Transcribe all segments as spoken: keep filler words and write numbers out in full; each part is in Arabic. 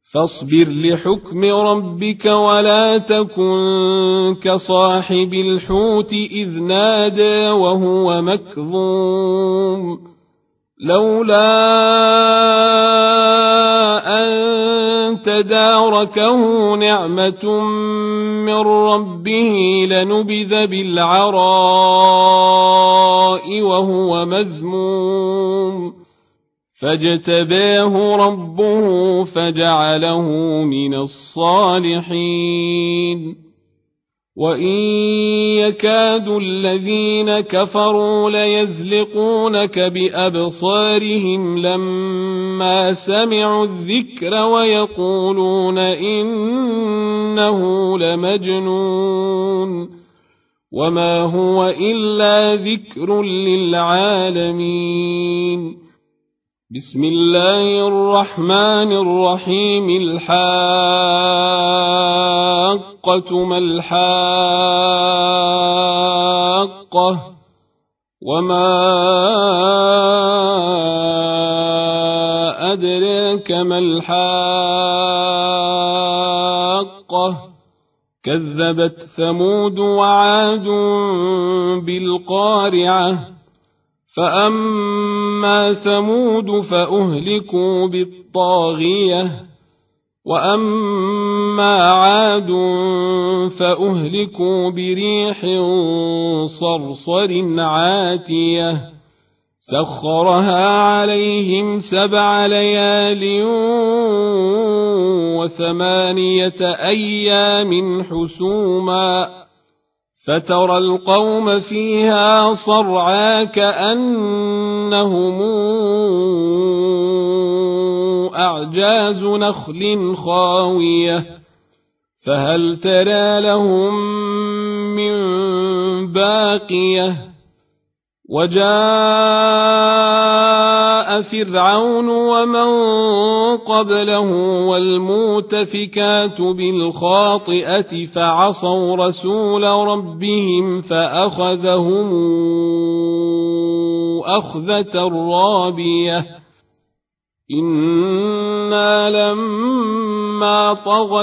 فاصبر لحكم ربك ولا تكن كصاحب الحوت إذ نادى وهو مكظوم لولا أن تداركه نعمة من ربه لنبذ بالعراء وهو مذموم فاجتباه ربه فجعله من الصالحين وإن يكاد الذين كفروا ليزلقونك بأبصارهم لما سمعوا الذكر ويقولون إنه لمجنون وما هو إلا ذكر للعالمين بسم الله الرحمن الرحيم الحاقة ما الحاقة وما أدراك ما الحاقة كذبت ثمود وعاد بالقارعة فأما ثمود فأهلكوا بالطاغية وأما عاد فأهلكوا بريح صرصر عاتية سخرها عليهم سبع ليال وثمانية أيام حسوما فترى القوم فيها صرعى كأنهم أعجاز نخل خاوية فهل ترى لهم من باقية وجاء فرعون ومن قبله والمؤتفكات بالخاطئة فعصوا رسول ربهم فأخذهم أخذة رابية إنا لما طغى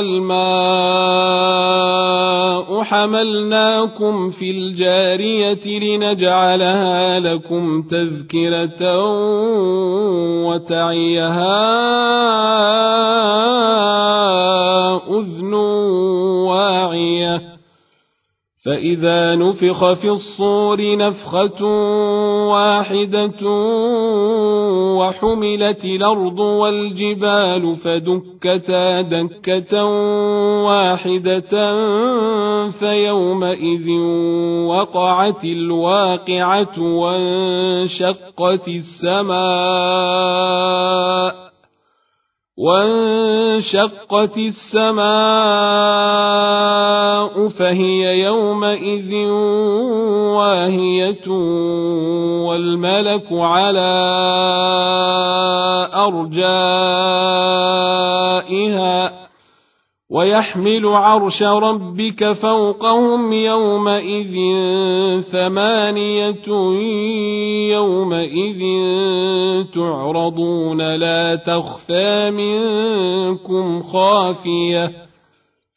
الماء حملناكم في الجارية لنجعلها لكم تذكرة وتعيها أذن واعية فإذا نفخ في الصور نفخة واحدة وحملت الأرض والجبال فدكتا دكة واحدة فيومئذ وقعت الواقعة وانشقت السماء وانشقت السماء فهي يومئذ واهية والملك على أرجائها ويحمل عرش ربك فوقهم يومئذ ثمانية يومئذ تعرضون لا تخفى منكم خافية